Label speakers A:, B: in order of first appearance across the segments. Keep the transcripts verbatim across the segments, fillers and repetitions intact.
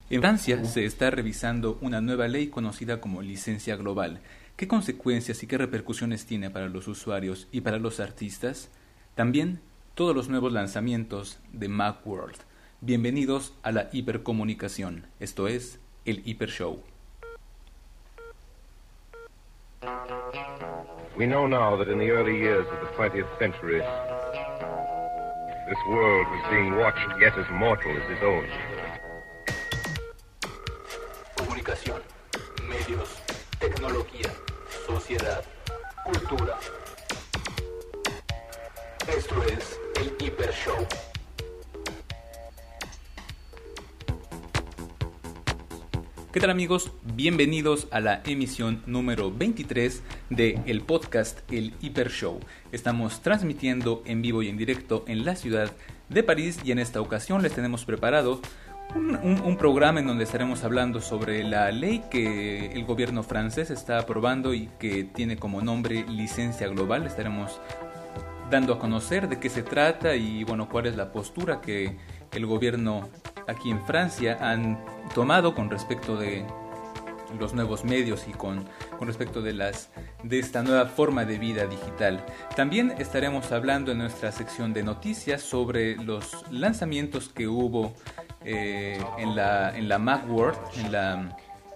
A: En Francia se está revisando una nueva ley conocida como licencia global. ¿Qué consecuencias y qué repercusiones tiene para los usuarios y para los artistas? También todos los nuevos lanzamientos de Macworld. Bienvenidos a la hipercomunicación. Esto es el Hiper Show.
B: We know now that in the early years of the twentieth century, this world was being watched yet as mortal as his own.
A: Comunicación, medios, tecnología, sociedad, cultura. Esto es el Hiper Show. ¿Qué tal, amigos? Bienvenidos a la emisión número veintitrés de el podcast El Hiper Show. Estamos transmitiendo en vivo y en directo en la ciudad de París y en esta ocasión les tenemos preparado un, un, un programa en donde estaremos hablando sobre la ley que el gobierno francés está aprobando y que tiene como nombre licencia global. Estaremos dando a conocer de qué se trata y bueno, cuál es la postura que el gobierno aquí en Francia han tomado con respecto de los nuevos medios y con, con respecto de, las, de esta nueva forma de vida digital. También estaremos hablando en nuestra sección de noticias sobre los lanzamientos que hubo eh, en la, en la Macworld, en la,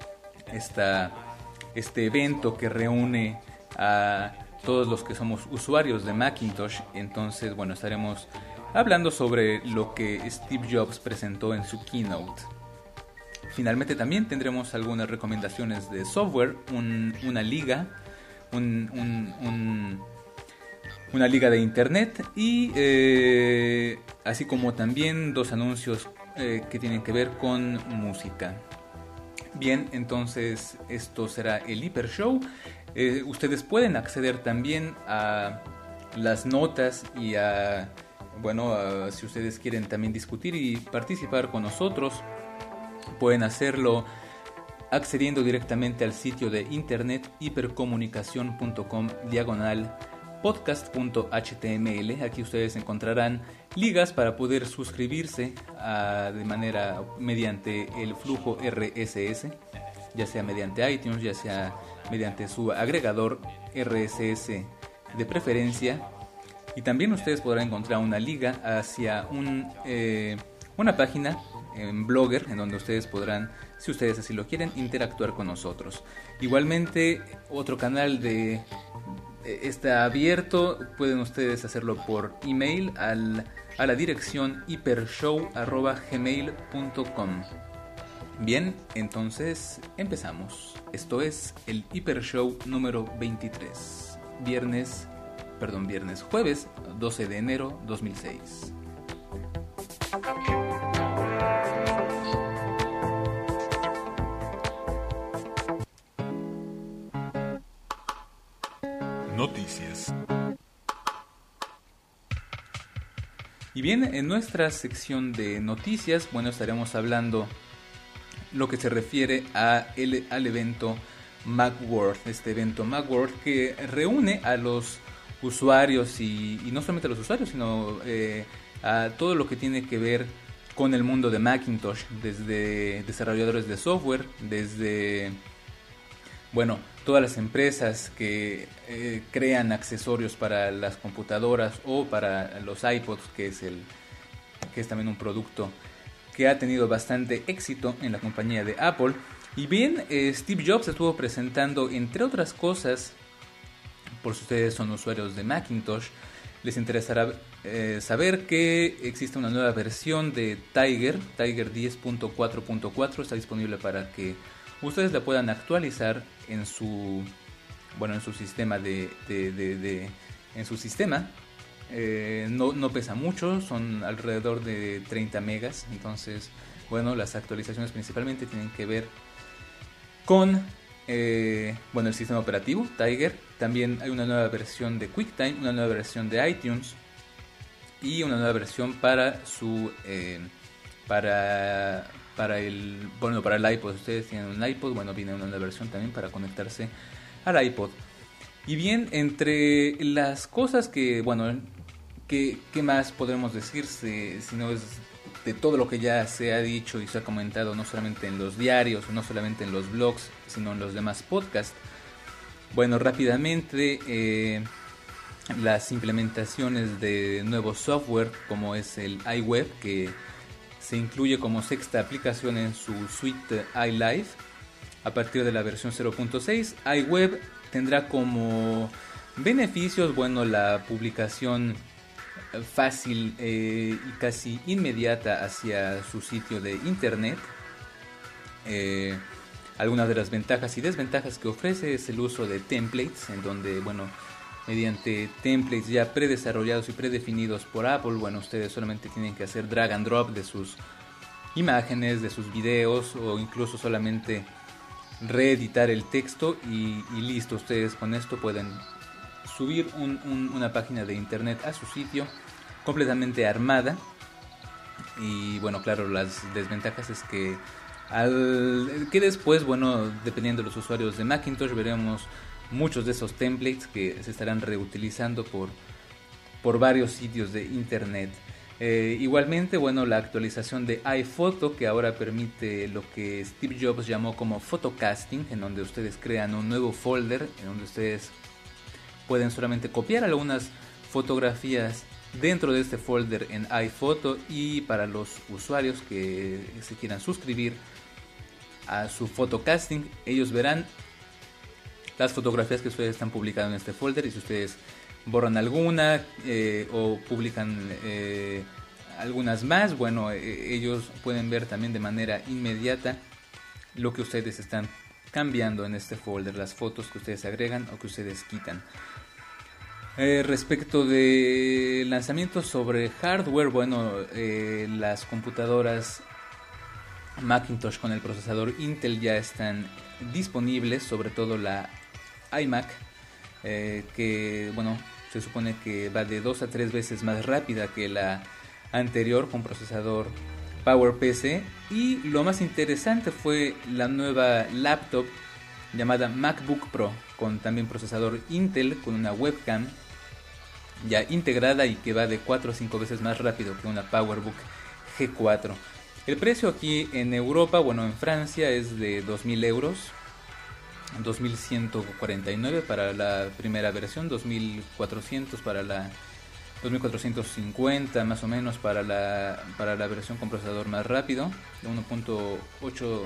A: esta, este evento que reúne a todos los que somos usuarios de Macintosh. Entonces, bueno, estaremos hablando sobre lo que Steve Jobs presentó en su keynote. Finalmente también tendremos algunas recomendaciones de software, un, una liga, un, un, un, una liga de internet y eh, así como también dos anuncios eh, que tienen que ver con música. Bien, entonces esto será el Hiper Show. Eh, ustedes pueden acceder también a las notas y a, bueno, a, si ustedes quieren también discutir y participar con nosotros, pueden hacerlo accediendo directamente al sitio de internet hipercomunicación punto com diagonal podcast punto h t m l. Aquí ustedes encontrarán ligas para poder suscribirse a, de manera mediante el flujo R S S, ya sea mediante iTunes, ya sea mediante su agregador R S S de preferencia. Y también ustedes podrán encontrar una liga hacia un, eh, una página en Blogger, en donde ustedes podrán, si ustedes así lo quieren, interactuar con nosotros. Igualmente, otro canal de está abierto, pueden ustedes hacerlo por email al, a la dirección hipershow arroba gmail punto com. Bien, entonces empezamos. Esto es el Hiper Show número veintitrés. Viernes, perdón, viernes, jueves doce de enero dos mil seis. Noticias. Y bien, en nuestra sección de noticias, bueno, estaremos hablando lo que se refiere a el, al evento Macworld, este evento Macworld que reúne a los usuarios y, y no solamente a los usuarios, sino eh, a todo lo que tiene que ver con el mundo de Macintosh, desde desarrolladores de software, desde, bueno, todas las empresas que eh, crean accesorios para las computadoras o para los iPods, que es el que es también un producto que ha tenido bastante éxito en la compañía de Apple. Y bien, eh, Steve Jobs estuvo presentando, entre otras cosas, por si ustedes son usuarios de Macintosh, les interesará eh, saber que existe una nueva versión de Tiger, Tiger diez punto cuatro punto cuatro, está disponible para que ustedes la puedan actualizar en su, bueno, en su sistema de, de, de, de en su sistema. Eh, no, no pesa mucho, son alrededor de treinta megas, entonces, bueno, las actualizaciones principalmente tienen que ver con eh, bueno, el sistema operativo Tiger. También hay una nueva versión de QuickTime, una nueva versión de iTunes y una nueva versión para su eh, para para el bueno para el iPod. Ustedes tienen un iPod, bueno, viene una nueva versión también para conectarse al iPod. Y bien, entre las cosas que, bueno, ¿qué, qué más podremos decir si, si no es de todo lo que ya se ha dicho y se ha comentado, no solamente en los diarios, no solamente en los blogs, sino en los demás podcasts. Bueno, rápidamente, eh, las implementaciones de nuevo software, como es el iWeb, que se incluye como sexta aplicación en su suite iLife, a partir de la versión cero punto seis. iWeb tendrá como beneficios, bueno, la publicación fácil eh, y casi inmediata hacia su sitio de internet. Eh, algunas de las ventajas y desventajas que ofrece es el uso de templates, en donde, bueno, mediante templates ya predesarrollados y predefinidos por Apple, bueno, ustedes solamente tienen que hacer drag and drop de sus imágenes, de sus videos, o incluso solamente reeditar el texto y, y listo. Ustedes con esto pueden subir un, un, una página de internet a su sitio completamente armada. Y bueno, claro, las desventajas es que al que después, bueno, dependiendo de los usuarios de Macintosh, veremos muchos de esos templates que se estarán reutilizando por, por varios sitios de internet. Eh, igualmente, bueno, la actualización de iPhoto, que ahora permite lo que Steve Jobs llamó como photocasting, en donde ustedes crean un nuevo folder, en donde ustedes pueden solamente copiar algunas fotografías dentro de este folder en iPhoto, y para los usuarios que se quieran suscribir a su photocasting, ellos verán las fotografías que ustedes están publicando en este folder, y si ustedes borran alguna eh, o publican eh, algunas más, bueno, eh, ellos pueden ver también de manera inmediata lo que ustedes están cambiando en este folder, las fotos que ustedes agregan o que ustedes quitan. Eh, respecto de lanzamientos sobre hardware, bueno, eh, las computadoras Macintosh con el procesador Intel ya están disponibles, sobre todo la iMac, eh, que bueno, se supone que va de dos a tres veces más rápida que la anterior con procesador PowerPC. Y lo más interesante fue la nueva laptop llamada MacBook Pro, con también procesador Intel, con una webcam ya integrada y que va de cuatro a cinco veces más rápido que una PowerBook G cuatro. El precio aquí en Europa, bueno, en Francia es de dos mil euros, dos mil ciento cuarenta y nueve para la primera versión, dos mil cuatrocientos para la dos mil cuatrocientos cincuenta más o menos para la para la versión con procesador más rápido de uno punto ocho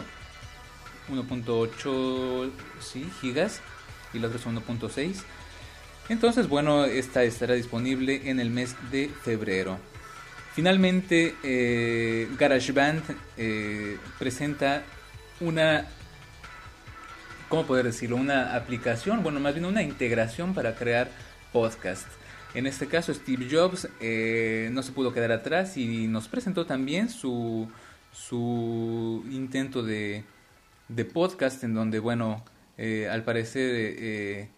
A: sí, gigas, y la otra es uno punto seis. Entonces, bueno, esta estará disponible en el mes de febrero. Finalmente, eh, GarageBand eh, presenta una, ¿cómo poder decirlo? Una aplicación, bueno, más bien una integración para crear podcast. En este caso, Steve Jobs eh, no se pudo quedar atrás y nos presentó también su, su intento de, de podcast, en donde, bueno, eh, al parecer eh,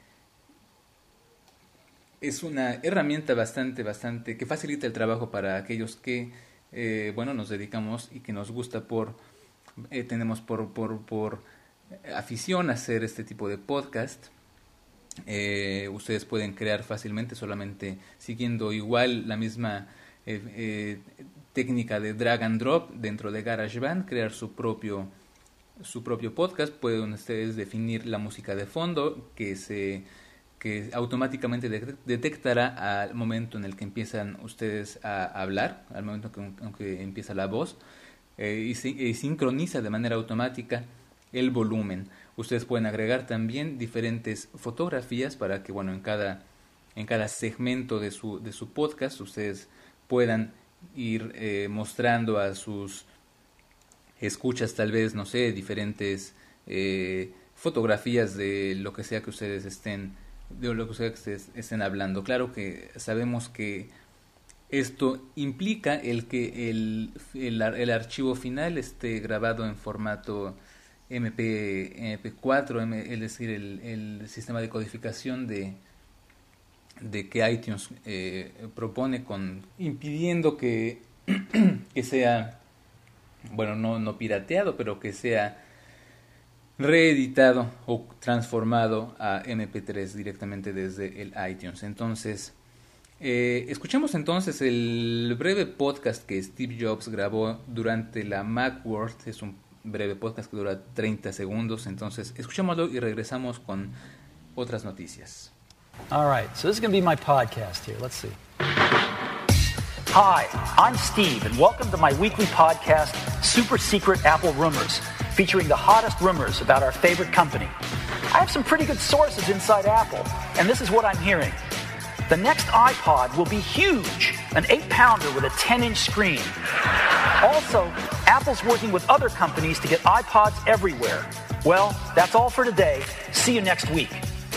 A: es una herramienta bastante, bastante que facilita el trabajo para aquellos que, eh, bueno, nos dedicamos y que nos gusta por, eh, tenemos por, por, por afición a hacer este tipo de podcast. Eh, ustedes pueden crear fácilmente solamente siguiendo igual la misma eh, eh, técnica de drag and drop dentro de GarageBand, crear su propio, su propio podcast. Pueden ustedes definir la música de fondo que se que automáticamente de- detectará al momento en el que empiezan ustedes a hablar, al momento que, en que empieza la voz, eh, y, si- y sincroniza de manera automática el volumen. Ustedes pueden agregar también diferentes fotografías para que, bueno, en cada, en cada segmento de su, de su podcast ustedes puedan ir eh, mostrando a sus escuchas, tal vez, no sé, diferentes eh, fotografías de lo que sea que ustedes estén de lo que ustedes estén hablando. Claro que sabemos que esto implica el que el, el, el archivo final esté grabado en formato M P cuatro, es decir, el, el sistema de codificación de, de que iTunes eh, propone, con impidiendo que, que sea, bueno, no, no pirateado, pero que sea reeditado o transformado a M P tres directamente desde el iTunes. Entonces, Eh, escuchemos entonces el breve podcast que Steve Jobs grabó durante la Macworld. Es un breve podcast que dura treinta segundos, entonces escuchémoslo y regresamos con otras noticias.
C: All right, so this is going to be my podcast here. Let's see. Hi, I'm Steve, and welcome to my weekly podcast, Super Secret Apple Rumors, featuring the hottest rumors about our favorite company. I have some pretty good sources inside Apple, and this is what I'm hearing. The next iPod will be huge, an eight-pounder with a ten-inch screen. Also, Apple's working with other companies to get iPods everywhere. Well, that's all for today. See you next week.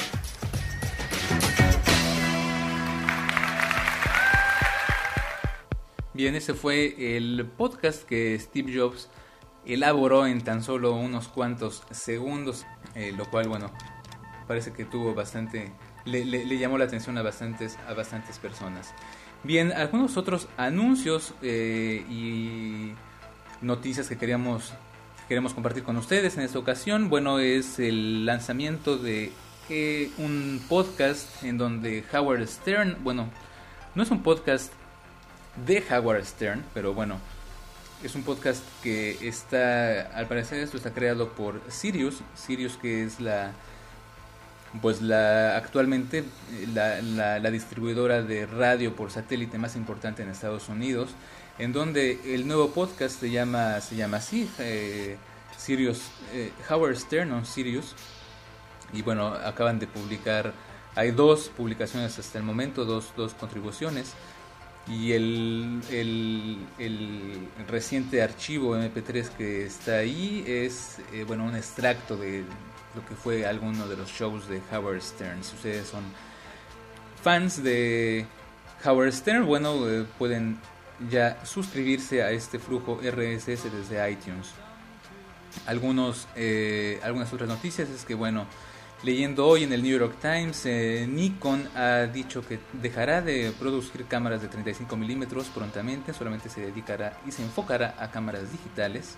A: Bien, ese fue el podcast que Steve Jobs elaboró en tan solo unos cuantos segundos, eh, lo cual, bueno, parece que tuvo bastante... Le, le, le llamó la atención a bastantes, a bastantes personas. Bien, algunos otros anuncios eh, y noticias que queríamos, queremos compartir con ustedes en esta ocasión. Bueno, es el lanzamiento de eh, un podcast en donde Howard Stern, bueno, no es un podcast de Howard Stern, pero bueno, es un podcast que está, al parecer esto está creado por Sirius, Sirius que es la... Pues la actualmente la, la, la distribuidora de radio por satélite más importante en Estados Unidos, en donde el nuevo podcast se llama se llama así, eh, Sirius, eh, Howard Stern on Sirius. Y bueno, acaban de publicar, hay dos publicaciones hasta el momento, dos, dos contribuciones. Y el, el, el reciente archivo eme pe tres que está ahí es eh, bueno, un extracto de lo que fue alguno de los shows de Howard Stern. Si ustedes son fans de Howard Stern, bueno, eh, pueden ya suscribirse a este flujo erre ese ese desde iTunes. Algunos, eh, algunas otras noticias es que, bueno, leyendo hoy en el New York Times, eh, Nikon ha dicho que dejará de producir cámaras de treinta y cinco milímetros prontamente, solamente se dedicará y se enfocará a cámaras digitales.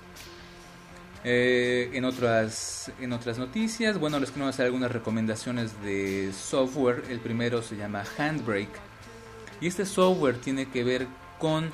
A: Eh, en otras en otras noticias, bueno, les quiero hacer algunas recomendaciones de software. El primero se llama Handbrake y este software tiene que ver con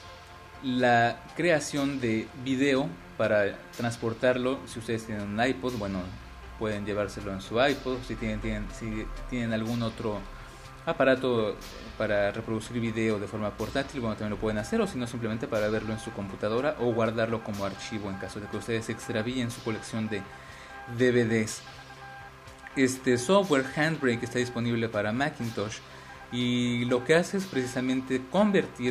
A: la creación de video para transportarlo. Si ustedes tienen un iPod, bueno, pueden llevárselo en su iPod. Si tienen, tienen, si tienen algún otro aparato para reproducir video de forma portátil, bueno, también lo pueden hacer, o si no, simplemente para verlo en su computadora o guardarlo como archivo en caso de que ustedes extravíen su colección de D V Ds. Este software Handbrake está disponible para Macintosh y lo que hace es precisamente convertir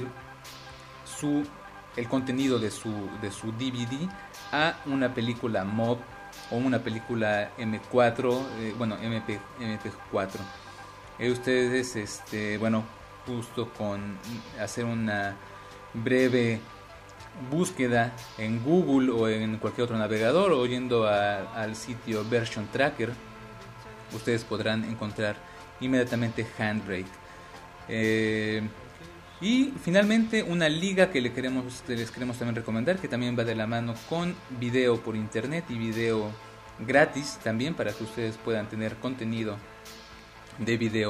A: su el contenido de su de su D V D a una película M O V o una película eme cuatro, eh, bueno, eme pe cuatro. Eh, ustedes, este, bueno, justo con hacer una breve búsqueda en Google o en cualquier otro navegador o yendo a, al sitio Version Tracker, ustedes podrán encontrar inmediatamente Handbrake. Eh, y finalmente una liga que le queremos, les queremos también recomendar, que también va de la mano con video por internet y video gratis también, para que ustedes puedan tener contenido de video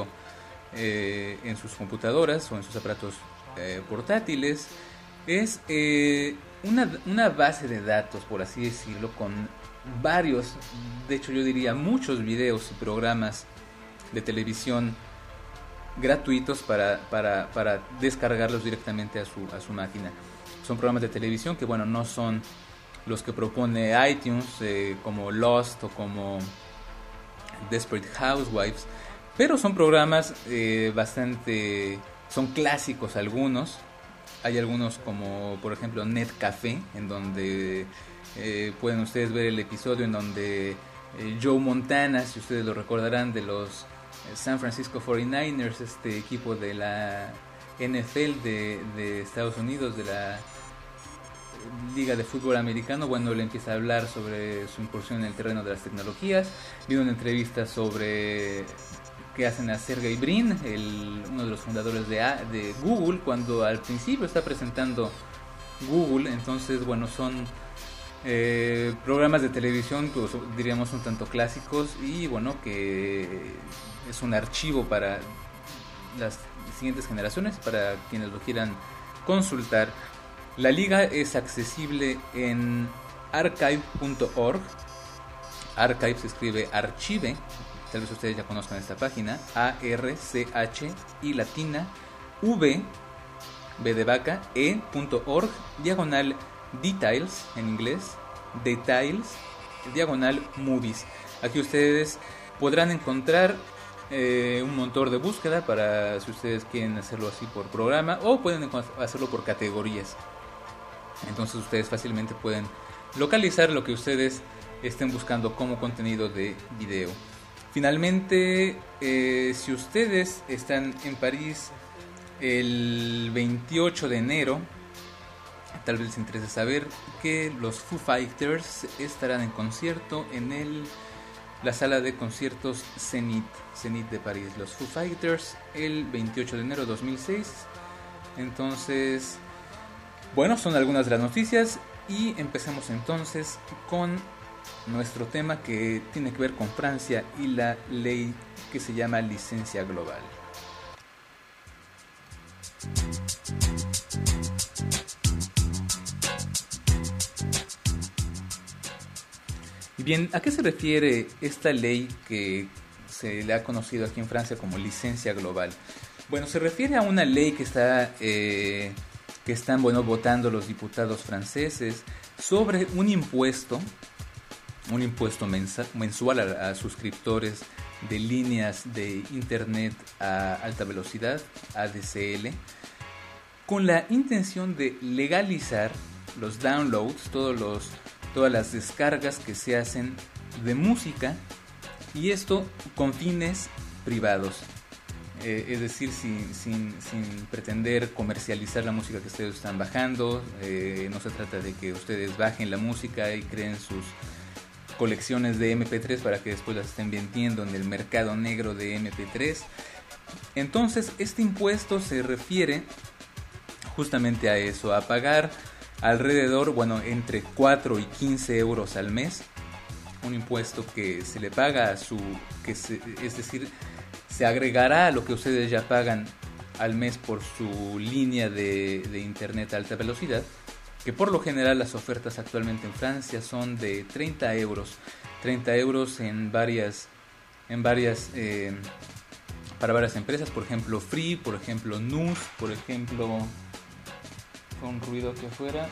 A: eh, en sus computadoras o en sus aparatos eh, portátiles. Es eh, una, una base de datos, por así decirlo, con varios, de hecho yo diría muchos videos y programas de televisión gratuitos para, para, para descargarlos directamente a su, a su máquina. Son programas de televisión que, bueno, no son los que propone iTunes, eh, como Lost o como Desperate Housewives, pero son programas eh, bastante, son clásicos algunos. Hay algunos como, por ejemplo, Net Café, en donde eh, pueden ustedes ver el episodio en donde eh, Joe Montana, si ustedes lo recordarán, de los eh, San Francisco cuarenta y nueve ers, este equipo de la N F L de, de Estados Unidos, de la Liga de Fútbol Americano, bueno, le empieza a hablar sobre su incursión en el terreno de las tecnologías. Viene una entrevista sobre que hacen a Sergey Brin, el, uno de los fundadores de, de Google, cuando al principio está presentando Google. Entonces, bueno, son eh, programas de televisión, pues, diríamos un tanto clásicos, y bueno, que es un archivo para las siguientes generaciones para quienes lo quieran consultar. La liga es accesible en archive punto org. Archive se escribe archive, tal vez ustedes ya conozcan esta página. A R C H I latina V B de vaca E punto org diagonal details en inglés, details diagonal movies. Aquí ustedes podrán encontrar eh, un motor de búsqueda para si ustedes quieren hacerlo así por programa, o pueden hacerlo por categorías. Entonces ustedes fácilmente pueden localizar lo que ustedes estén buscando como contenido de video. Finalmente, eh, si ustedes están en París el veintiocho de enero, tal vez les interese saber que los Foo Fighters estarán en concierto en el, la sala de conciertos Zenith, Zenith de París. Los Foo Fighters el veintiocho de enero de dos mil seis. Entonces, bueno, son algunas de las noticias y empecemos entonces con nuestro tema que tiene que ver con Francia y la ley que se llama licencia global. Bien, ¿a qué se refiere esta ley que se le ha conocido aquí en Francia como licencia global? Bueno, se refiere a una ley que está eh, que están bueno votando los diputados franceses sobre un impuesto, un impuesto mensa, mensual a, a suscriptores de líneas de internet a alta velocidad, A D S L, con la intención de legalizar los downloads, todos los todas las descargas que se hacen de música, y esto con fines privados, eh, es decir, sin, sin, sin pretender comercializar la música que ustedes están bajando. Eh, no se trata de que ustedes bajen la música y creen sus colecciones de eme pe tres para que después las estén vendiendo en el mercado negro de eme pe tres. Entonces este impuesto se refiere justamente a eso, a pagar alrededor, bueno, entre cuatro y quince euros al mes, un impuesto que se le paga a su, que se, es decir, se agregará a lo que ustedes ya pagan al mes por su línea de, de internet a alta velocidad, que por lo general las ofertas actualmente en Francia son de treinta euros, treinta euros en varias, en varias, eh, para varias empresas, por ejemplo Free, por ejemplo News, por ejemplo, con ruido que fuera,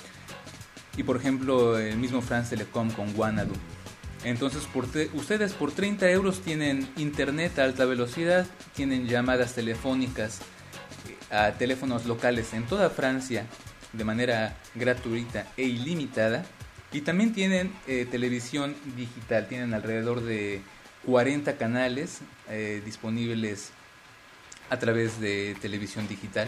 A: y por ejemplo el mismo France Telecom con Wanadu. Entonces por te, ustedes por treinta euros tienen internet a alta velocidad, tienen llamadas telefónicas a teléfonos locales en toda Francia de manera gratuita e ilimitada, y también tienen eh, televisión digital. Tienen alrededor de cuarenta canales eh, disponibles a través de televisión digital.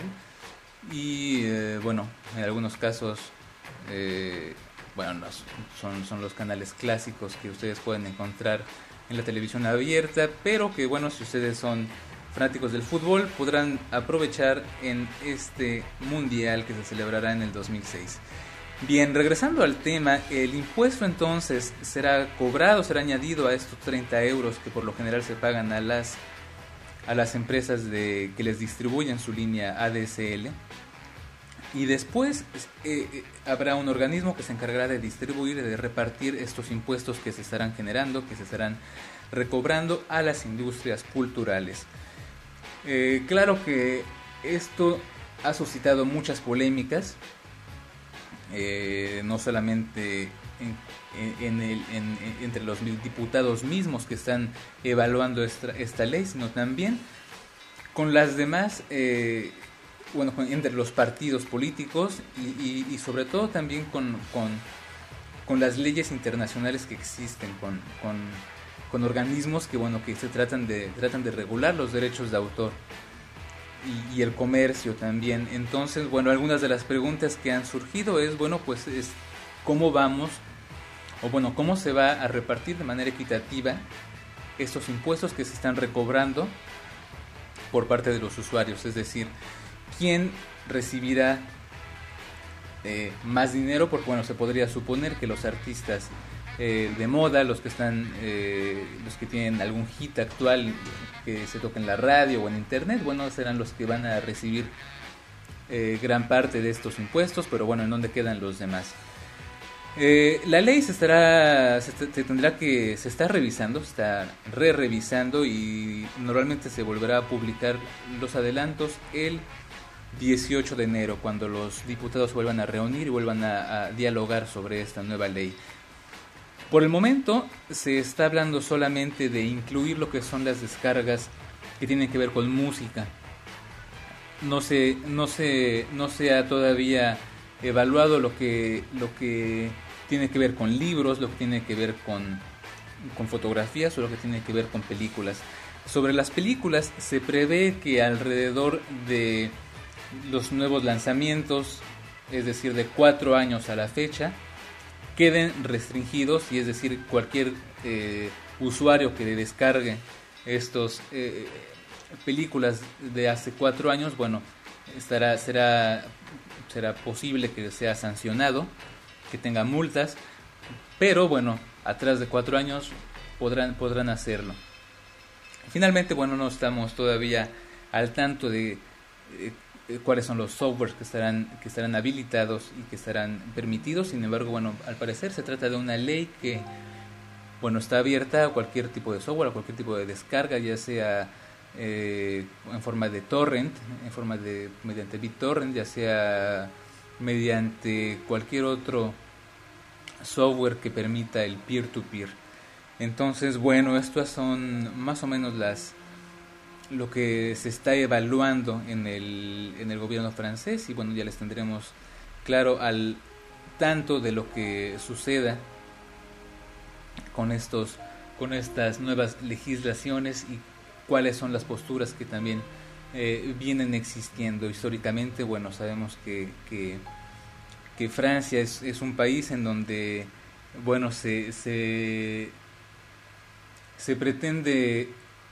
A: Y eh, bueno, en algunos casos eh, bueno, los, son, son los canales clásicos que ustedes pueden encontrar en la televisión abierta, pero que bueno, si ustedes son fanáticos del fútbol, podrán aprovechar en este mundial que se celebrará en el dos mil seis. Bien, regresando al tema, el impuesto entonces será cobrado, será añadido a estos treinta euros que por lo general se pagan a las a las empresas de, que les distribuyen su línea A D S L, y después eh, eh, habrá un organismo que se encargará de distribuir y de repartir estos impuestos que se estarán generando, que se estarán recobrando a las industrias culturales. Eh, claro que esto ha suscitado muchas polémicas, eh, no solamente en, en el, en, en, entre los diputados mismos que están evaluando esta, esta ley, sino también con las demás, eh, bueno, con, entre los partidos políticos y, y, y sobre todo también con, con, con las leyes internacionales que existen, con, con, con organismos que, bueno, que se tratan de, tratan de regular los derechos de autor y, y el comercio también. Entonces, bueno, algunas de las preguntas que han surgido es, bueno, pues es cómo vamos, o bueno, cómo se va a repartir de manera equitativa estos impuestos que se están recobrando por parte de los usuarios, es decir, quién recibirá eh, más dinero, porque bueno, se podría suponer que los artistas eh, de moda, los que están, eh, los que tienen algún hit actual que se toca en la radio o en internet, bueno, serán los que van a recibir eh, gran parte de estos impuestos, pero bueno, ¿en dónde quedan los demás? Eh, la ley se estará, se, se tendrá que, se está revisando, se está re-revisando y normalmente se volverá a publicar los adelantos el dieciocho de enero, cuando los diputados vuelvan a reunir y vuelvan a, a dialogar sobre esta nueva ley. Por el momento se está hablando solamente de incluir lo que son las descargas que tienen que ver con música. No se, no se, no se ha todavía evaluado lo que, lo que tiene que ver con libros, lo que tiene que ver con, con fotografías o lo que tiene que ver con películas. Sobre las películas se prevé que alrededor de los nuevos lanzamientos, es decir, de cuatro años a la fecha, queden restringidos, y es decir, cualquier eh, usuario que le descargue estos eh, películas de hace cuatro años, bueno, estará, será, será posible que sea sancionado, que tenga multas, pero bueno, atrás de cuatro años podrán, podrán hacerlo. Finalmente, bueno, no estamos todavía al tanto de eh, cuáles son los softwares que estarán que estarán habilitados y que estarán permitidos. Sin embargo, bueno, al parecer se trata de una ley que, bueno, está abierta a cualquier tipo de software, a cualquier tipo de descarga, ya sea eh, en forma de torrent, en forma de mediante BitTorrent, ya sea mediante cualquier otro software que permita el peer-to-peer. Entonces, bueno, estas son más o menos las lo que se está evaluando en el, en el gobierno francés, y bueno, ya les tendremos claro al tanto de lo que suceda con estos con estas nuevas legislaciones y cuáles son las posturas que también eh, vienen existiendo históricamente. Bueno, sabemos que, que, que Francia es, es un país en donde, bueno, se se, se pretende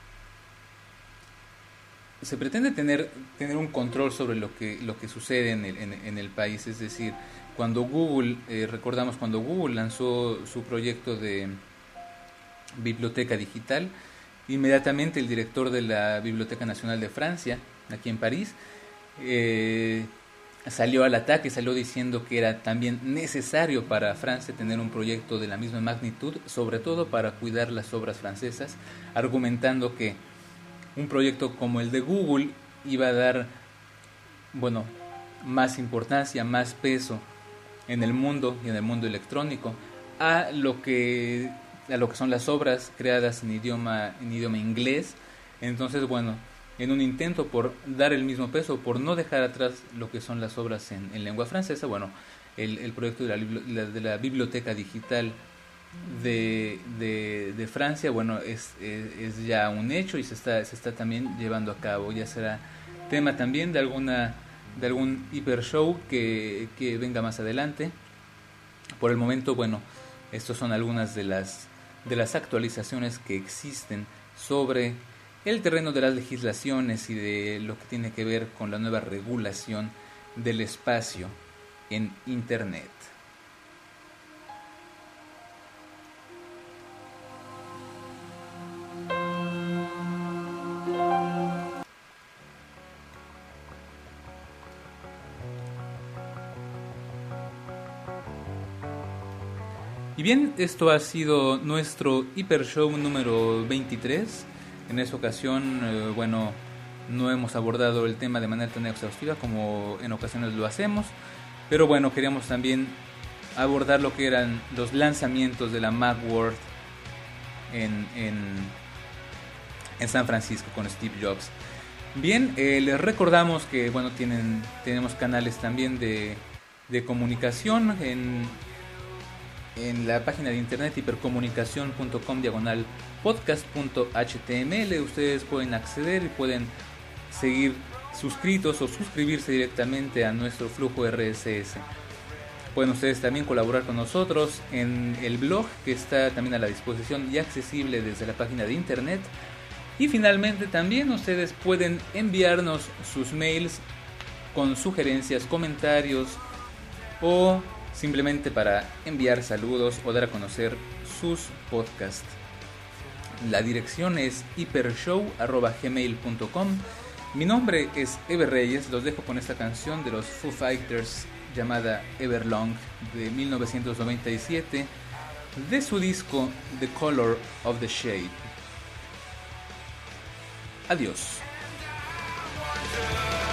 A: se pretende tener tener un control sobre lo que lo que sucede en el, en, en el país. Es decir, cuando Google, eh, recordamos cuando Google lanzó su proyecto de biblioteca digital, inmediatamente el director de la Biblioteca Nacional de Francia, aquí en París, eh, salió al ataque, salió diciendo que era también necesario para Francia tener un proyecto de la misma magnitud, sobre todo para cuidar las obras francesas, argumentando que un proyecto como el de Google iba a dar, bueno, más importancia, más peso en el mundo y en el mundo electrónico a lo que a lo que son las obras creadas en idioma en idioma inglés. Entonces, bueno, en un intento por dar el mismo peso, por no dejar atrás lo que son las obras en, en lengua francesa, bueno, el, el proyecto de la, de la biblioteca digital de, de, de Francia, bueno, es, es, es ya un hecho y se está, se está también llevando a cabo. Ya será tema también de alguna de algún hiper show que, que venga más adelante. Por el momento, bueno, estas son algunas de las de las actualizaciones que existen sobre el terreno de las legislaciones y de lo que tiene que ver con la nueva regulación del espacio en Internet. Y bien, esto ha sido nuestro Hiper Show número veintitrés. En esta ocasión, eh, bueno, no hemos abordado el tema de manera tan exhaustiva como en ocasiones lo hacemos, pero bueno, queríamos también abordar lo que eran los lanzamientos de la Macworld en, en, en San Francisco con Steve Jobs. Bien, eh, les recordamos que, bueno, tienen tenemos canales también de, de comunicación en en la página de internet hipercomunicación punto com diagonal podcast punto h t m l. Ustedes pueden acceder y pueden seguir suscritos o suscribirse directamente a nuestro flujo R S S. Pueden ustedes también colaborar con nosotros en el blog, que está también a la disposición y accesible desde la página de internet. Y finalmente también ustedes pueden enviarnos sus mails con sugerencias, comentarios o simplemente para enviar saludos o dar a conocer sus podcasts. La dirección es hipershow arroba gmail punto com. Mi nombre es Ever Reyes. Los dejo con esta canción de los Foo Fighters llamada Everlong de mil novecientos noventa y siete de su disco The Color of the Shade. Adiós.